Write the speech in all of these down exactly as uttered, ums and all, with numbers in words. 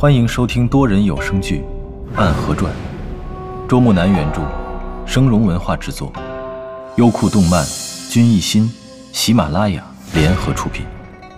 欢迎收听多人有声剧《暗河传》，周木南原著，声荣文化制作，优酷动漫、君艺心、喜马拉雅联合出品。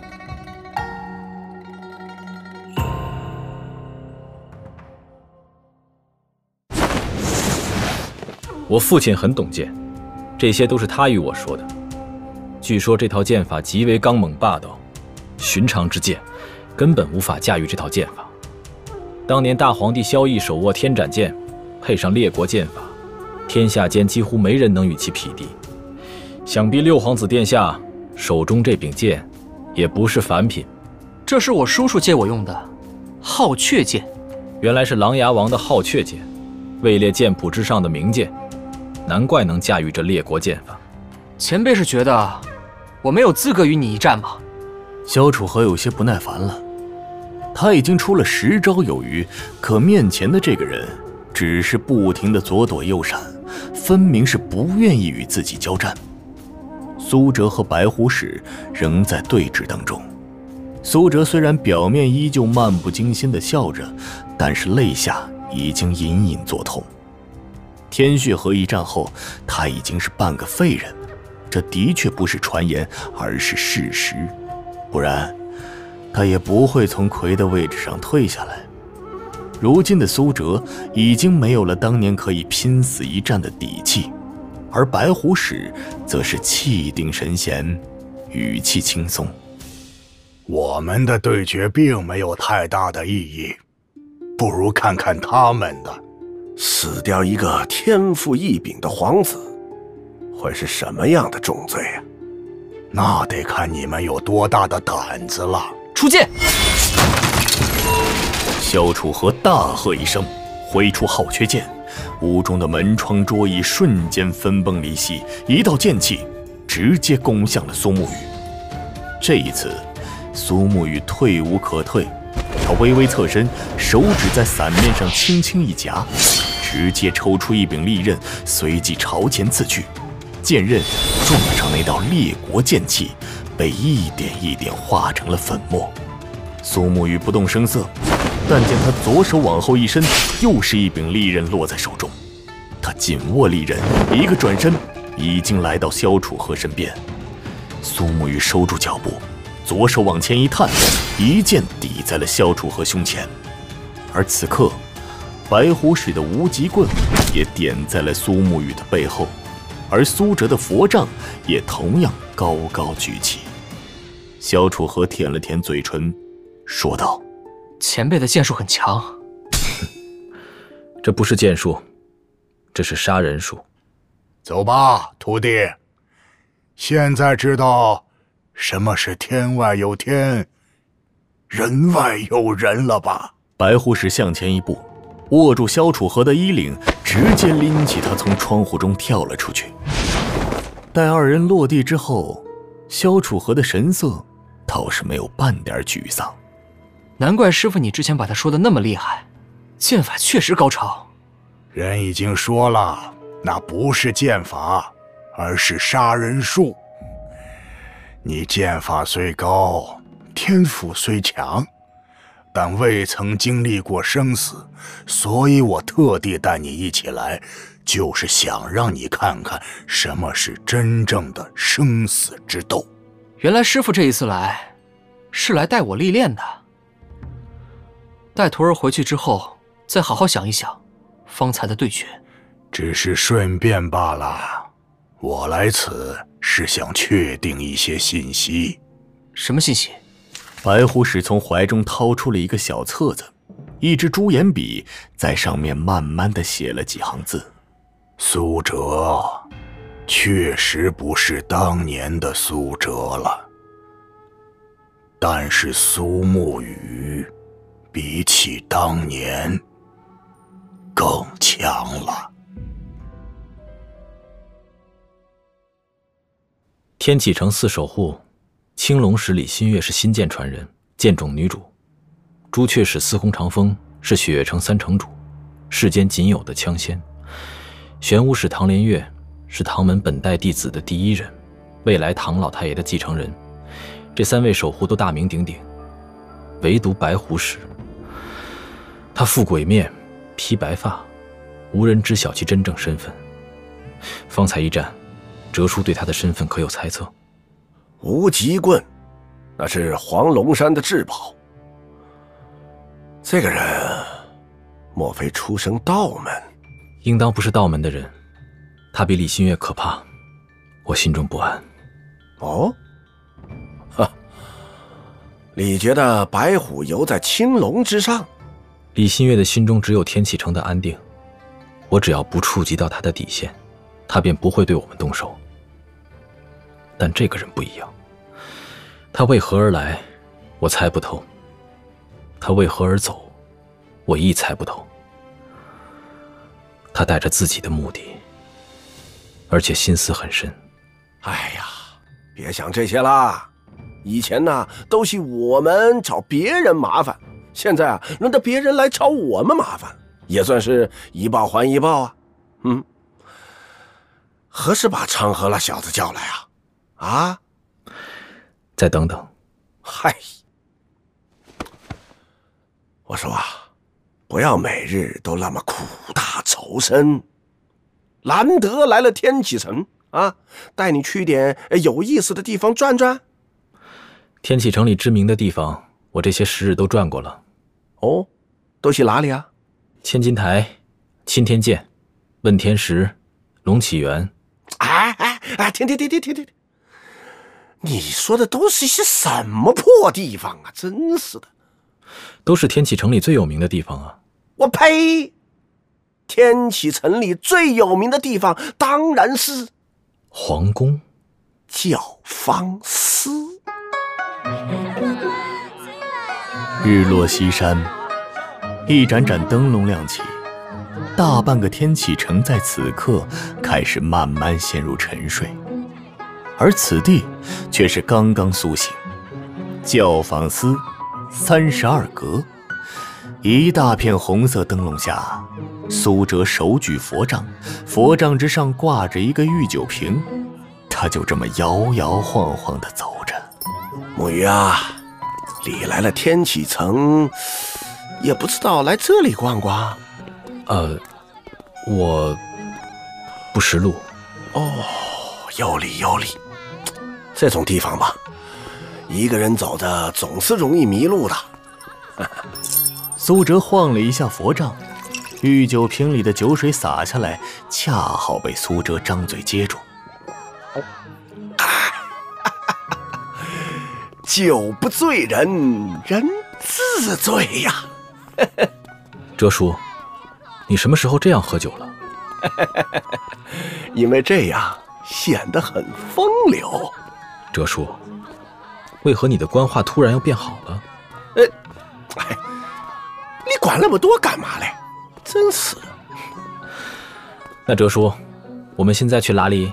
我父亲很懂剑，这些都是他与我说的。据说这套剑法极为刚猛霸道，寻常之剑根本无法驾驭这套剑法。当年大皇帝萧绎手握天斩剑，配上列国剑法，天下间几乎没人能与其匹敌。想必六皇子殿下手中这柄剑也不是凡品。 这是我叔叔借我用的皓雀剑， 原来是琅琊王的皓雀剑，位列剑谱之上的名剑，难怪能驾驭这列国剑法。 前辈是觉得我没有资格与你一战吗？ 萧楚河有些不耐烦了，他已经出了十招有余，可面前的这个人只是不停地左躲右闪，分明是不愿意与自己交战。苏哲和白虎使仍在对峙当中，苏哲虽然表面依旧漫不经心地笑着，但是肋下已经隐隐作痛。天血河一战后，他已经是半个废人，这的确不是传言，而是事实，不然他也不会从魁的位置上退下来。如今的苏哲已经没有了当年可以拼死一战的底气，而白虎使则是气定神闲，语气轻松。 我们的对决并没有太大的意义，不如看看他们的。 死掉一个天赋异禀的皇子，会是什么样的重罪啊？ 那得看你们有多大的胆子了。 出剑！ 萧楚河大喝一声，挥出皓雀剑，屋中的门窗桌椅瞬间分崩离析，一道剑气直接攻向了苏沐雨。这一次，苏沐雨退无可退，他微微侧身，手指在伞面上轻轻一夹，直接抽出一柄利刃，随即朝前刺去。剑刃撞上那道列国剑气，被一点一点化成了粉末。苏沐雨不动声色，但见他左手往后一伸，又是一柄利刃落在手中。他紧握利刃，一个转身，已经来到萧楚河身边。苏沐雨收住脚步，左手往前一探，一剑抵在了萧楚河胸前。而此刻，白虎使的无极棍也点在了苏沐雨的背后，而苏哲的佛杖也同样高高举起。萧楚河舔了舔嘴唇，说道： 前辈的剑术很强。 这不是剑术，这是杀人术。 走吧，徒弟，现在知道什么是天外有天，人外有人了吧？ 白虎使向前一步，握住萧楚河的衣领，直接拎起他从窗户中跳了出去。待二人落地之后，萧楚河的神色倒是没有半点沮丧。 难怪师父你之前把他说的那么厉害，剑法确实高超。 人已经说了，那不是剑法，而是杀人术。你剑法虽高，天赋虽强，但未曾经历过生死，所以我特地带你一起来，就是想让你看看什么是真正的生死之斗。 原来师父这一次来，是来带我历练的。带徒儿回去之后，再好好想一想方才的对决。 只是顺便罢了，我来此是想确定一些信息。 什么信息？ 白虎使从怀中掏出了一个小册子，一支朱颜笔在上面慢慢地写了几行字。 苏哲确实不是当年的苏哲了，但是苏沐雨比起当年更强了。 天启城四守护，青龙使李新月是新剑传人，剑种女主；朱雀使司空长风是雪月城三城主，世间仅有的枪仙；玄武使唐连月是唐门本代弟子的第一人，未来唐老太爷的继承人。这三位守护都大名鼎鼎，唯独白虎使他覆鬼面，披白发，无人知晓其真正身份。方才一战，哲叔对他的身份可有猜测？ 无极棍，那是黄龙山的至宝。这个人，莫非出身道门？ 应当不是道门的人。他比李新月可怕，我心中不安。 哦，哈，李觉得白虎游在青龙之上。 李新月的心中只有天启城的安定，我只要不触及到他的底线，他便不会对我们动手。但这个人不一样，他为何而来，我猜不透；他为何而走，我亦猜不透。他带着自己的目的，而且心思很深。 哎呀，别想这些啦！以前呢，都是我们找别人麻烦，现在啊，轮到别人来找我们麻烦，也算是一报还一报啊。嗯，何时把昌河那小子叫来啊？啊？ 再等等。 嗨，我说啊，不要每日都那么苦大仇深。难得来了天启城啊，带你去点有意思的地方转转。 天启城里知名的地方，我这些时日都转过了。 哦，都去哪里啊？ 千金台、钦天监、问天石、龙起源。 哎哎哎，停停停停停停！你说的都是一些什么破地方啊？真是的。 都是天启城里最有名的地方啊。 我呸！天启城里最有名的地方当然是皇宫、 教坊司。 日落西山，一盏盏灯笼亮起，大半个天启城在此刻开始慢慢陷入沉睡，而此地却是刚刚苏醒。教坊司三十二阁，一大片红色灯笼下，苏哲手举佛杖，佛杖之上挂着一个御酒瓶，他就这么摇摇晃晃地走着。 木鱼啊，你来了天启城，也不知道来这里逛逛。 呃，我不识路。 哦，有理有理。这种地方吧，一个人走着总是容易迷路的。 苏哲晃了一下佛杖，御酒瓶里的酒水洒下来，恰好被苏哲张嘴接住。 酒不醉人，人自醉呀。 哲叔，你什么时候这样喝酒了？ 因为这样显得很风流。 哲叔，为何你的官话突然又变好了？ 呃，哎，你管那么多干嘛嘞？真是。 那哲叔，我们现在去哪里？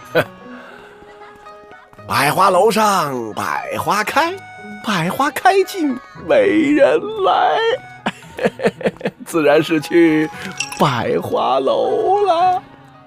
百花楼上百花开，百花开尽没人来，自然是去百花楼了。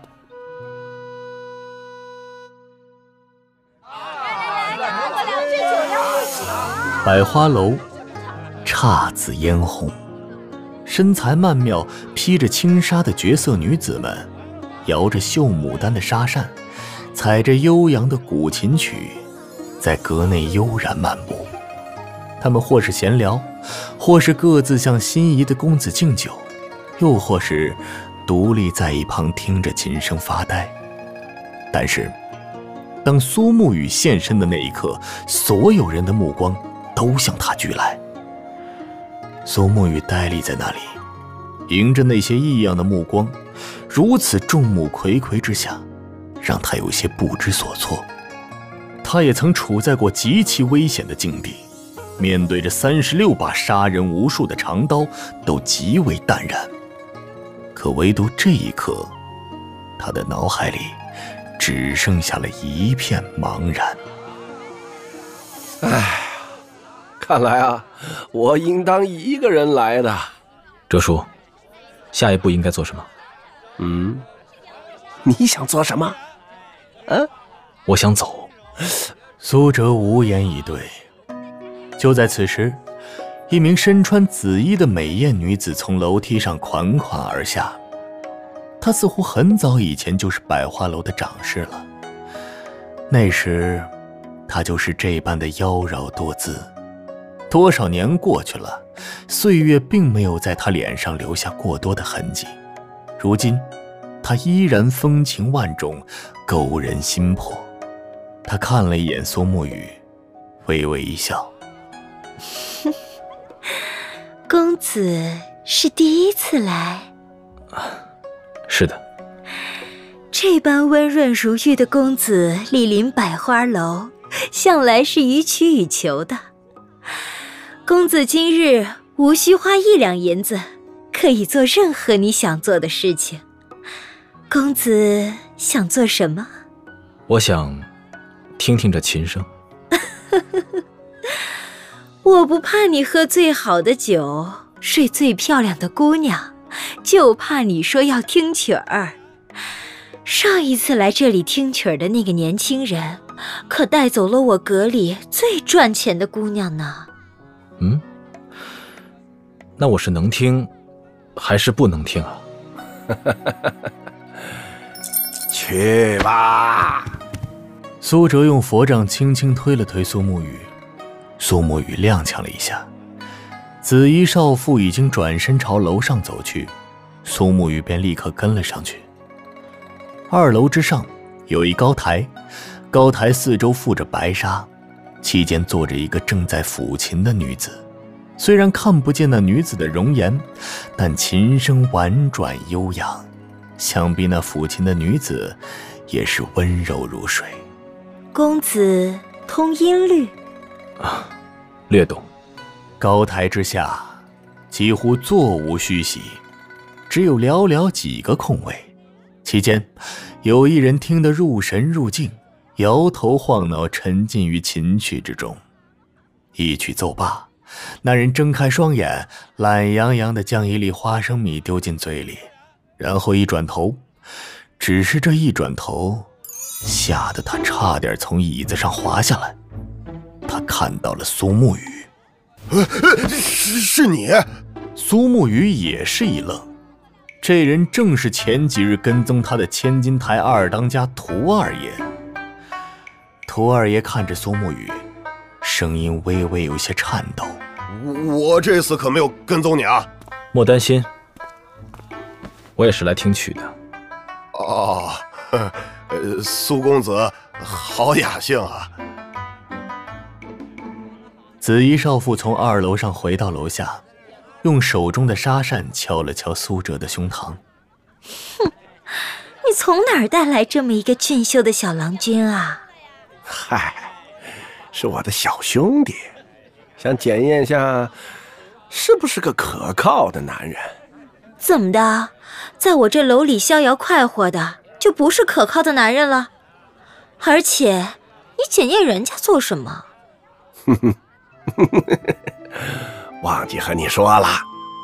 百花楼，姹紫嫣红，身材曼妙、披着轻纱的绝色女子们，摇着绣牡丹的纱扇，踩着悠扬的古琴曲，在阁内悠然漫步。他们或是闲聊，或是各自向心仪的公子敬酒，又或是独立在一旁听着琴声发呆。但是当苏沐雨现身的那一刻，所有人的目光都向他聚来。苏沐雨呆立在那里，迎着那些异样的目光，如此众目睽睽之下，让他有些不知所措。他也曾处在过极其危险的境地，面对着三十六把杀人无数的长刀，都极为淡然。可唯独这一刻，他的脑海里只剩下了一片茫然。 唉，看来啊，我应当一个人来的。 哲叔，下一步应该做什么？ 嗯，你想做什么？嗯， 我想走。 苏哲无言以对。就在此时， 一名身穿紫衣的美艳女子从楼梯上款款而下。她似乎很早以前就是百花楼的掌事了，那时她就是这般的妖娆多姿。多少年过去了，岁月并没有在她脸上留下过多的痕迹，如今她依然风情万种，勾人心魄。她看了一眼苏沐雨，微微一笑。 公子是第一次来？ 是的。 这般温润如玉的公子莅临百花楼，向来是予取予求的。公子今日无需花一两银子，可以做任何你想做的事情。公子想做什么？ 我想听听这琴声。 我不怕你喝最好的酒，睡最漂亮的姑娘，就怕你说要听曲儿。上一次来这里听曲儿的那个年轻人，可带走了我阁里最赚钱的姑娘呢。 嗯，那我是能听还是不能听啊？ 去吧。 苏哲用佛杖轻轻推了推苏沐雨，苏沐雨踉跄了一下。紫衣少妇已经转身朝楼上走去，苏沐雨便立刻跟了上去。二楼之上有一高台，高台四周覆着白纱，其间坐着一个正在抚琴的女子。虽然看不见那女子的容颜，但琴声婉转悠扬，想必那抚琴的女子也是温柔如水。 公子通音律？ 啊，略懂。 高台之下几乎座无虚席，只有寥寥几个空位，其间有一人听得入神入境，摇头晃脑，沉浸于琴曲之中。一曲奏罢，那人睁开双眼，懒洋洋地将一粒花生米丢进嘴里，然后一转头，只是这一转头，吓得他差点从椅子上滑下来。他看到了苏沐雨。 呃呃、是是你？ 苏沐雨也是一愣，这人正是前几日跟踪他的千金台二当家涂二爷。涂二爷看着苏沐雨，声音微微有些颤抖。 我这次可没有跟踪你啊。 莫担心，我也是来听曲的。 哦，呃，苏公子好雅兴啊。 紫衣少妇从二楼上回到楼下，用手中的纱扇敲了敲苏哲的胸膛。 哼，你从哪儿带来这么一个俊秀的小郎君啊？ 嗨，是我的小兄弟，想检验下是不是个可靠的男人。 怎么的，在我这楼里逍遥快活的就不是可靠的男人了？而且你检验人家做什么？ 哼哼忘记和你说了，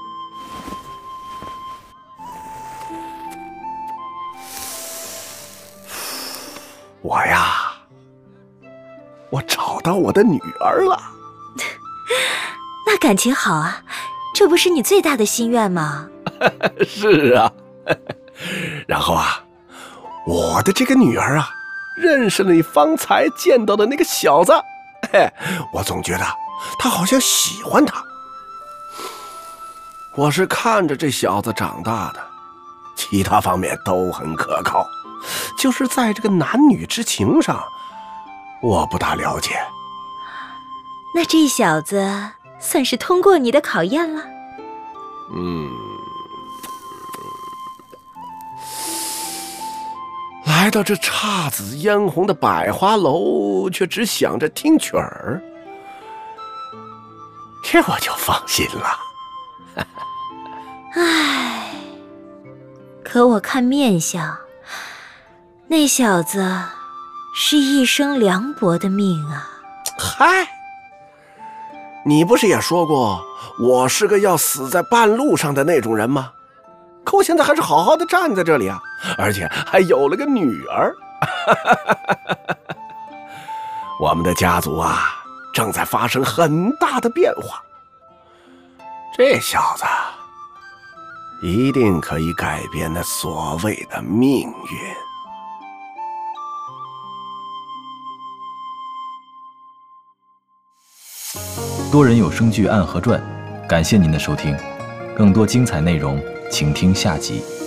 我呀，我找到我的女儿了。 那感情好啊，这不是你最大的心愿吗？ 是啊，然后啊，我的这个女儿啊，认识了你方才见到的那个小子，嘿，我总觉得他好像喜欢他。我是看着这小子长大的，其他方面都很可靠，就是在这个男女之情上，我不大了解。 那这小子算是通过你的考验了？ 嗯，来到这姹紫嫣红的百花楼，却只想着听曲儿，这我就放心了。 唉，可我看面相，那小子是一生凉薄的命啊。 嗨，你不是也说过我是个要死在半路上的那种人吗？可我现在还是好好的站在这里啊，而且还有了个女儿。我们的家族啊，正在发生很大的变化。 这小子一定可以改变那所谓的命运。 多人有声剧《暗河传》，感谢您的收听，更多精彩内容，请听下集。